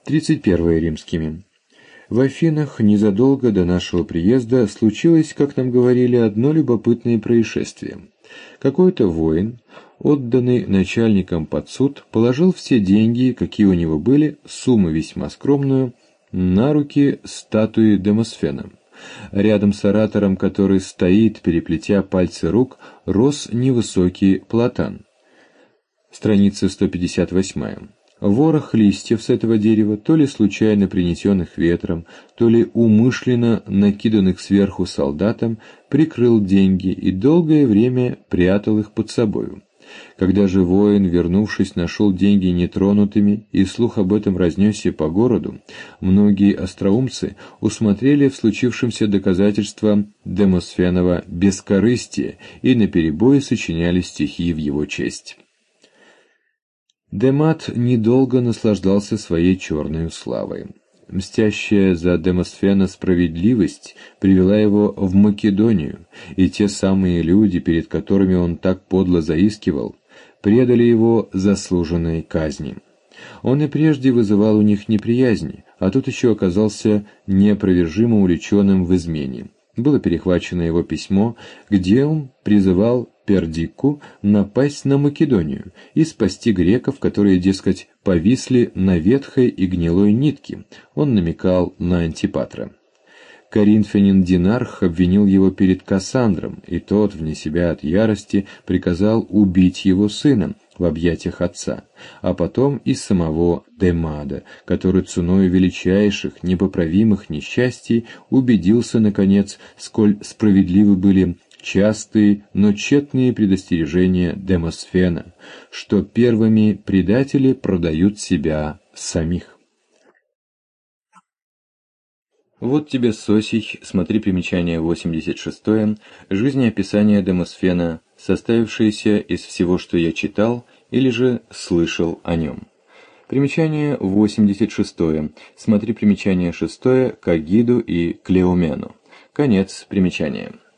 31 римскими. В Афинах незадолго до нашего приезда случилось, как нам говорили, одно любопытное происшествие. Какой-то воин, отданный начальником под суд, положил все деньги, какие у него были, сумму весьма скромную, на руки статуи Демосфена. Рядом с оратором, который стоит, переплетя пальцы рук, рос невысокий платан. Страница 158. Ворох листьев с этого дерева, то ли случайно принесенных ветром, то ли умышленно накиданных сверху солдатам, прикрыл деньги и долгое время прятал их под собою. Когда же воин, вернувшись, нашел деньги нетронутыми, и слух об этом разнесся по городу, многие остроумцы усмотрели в случившемся доказательство Демосфенова бескорыстия и наперебой сочиняли стихи в его честь. Демат недолго наслаждался своей черной славой. Мстящая за Демосфена справедливость привела его в Македонию, и те самые люди, перед которыми он так подло заискивал, предали его заслуженной казни. Он и прежде вызывал у них неприязнь, а тут еще оказался неопровержимо увлеченным в измене. Было перехвачено его письмо, где он призывал Пердикку напасть на Македонию и спасти греков, которые, дескать, повисли на ветхой и гнилой нитке. Он намекал на Антипатра. Коринфянин Динарх обвинил его перед Кассандром, и тот, вне себя от ярости, приказал убить его сына в объятиях отца, а потом и самого Демада, который ценою величайших, непоправимых несчастий убедился, наконец, сколь справедливы были частые, но тщетные предостережения Демосфена, что первыми предатели продают себя самих. Вот тебе, Сосий, смотри примечание 86, жизнеописание Демосфена, составившееся из всего, что я читал или же слышал о нем. Примечание 86, смотри примечание 6 к Агиду и Клеомену. Конец примечания.